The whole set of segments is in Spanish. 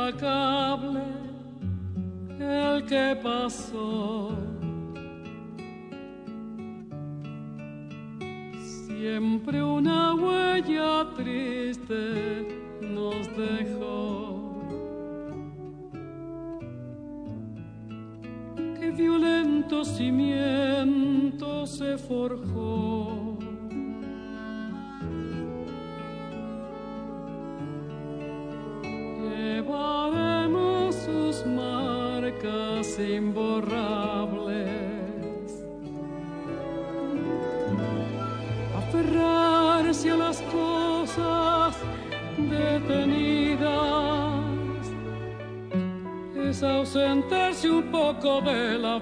implacable, el que pasó. Siempre una huella triste nos dejó. Qué violento cimiento se forjó. Llevaremos sus marcas imborrables. Aferrarse a las cosas detenidas es ausentarse un poco de la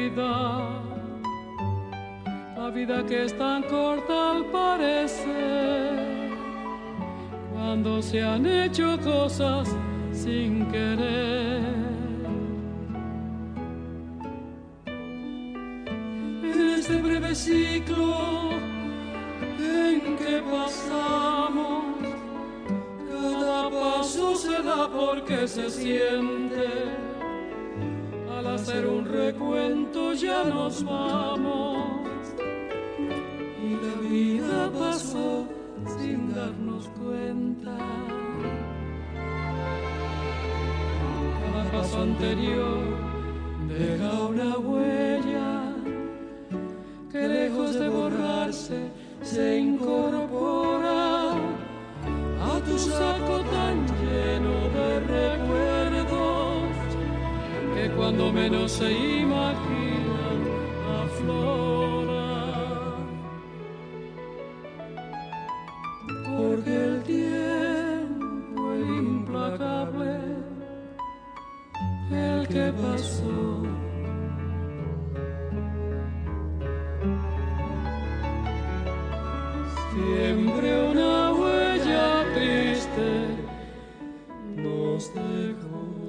vida que es tan corta al parecer, cuando se han hecho cosas sin querer. En este breve ciclo en que pasamos, cada paso se da porque se siente. Al hacer un recuento ya nos vamos y la vida pasó sin darnos cuenta. Cada paso anterior deja una huella que lejos de borrarse se incorpora a tu saco tan lleno de recuerdos que cuando menos se imaginan aflora. Porque el tiempo implacable, el que pasó, siempre una huella triste nos dejó.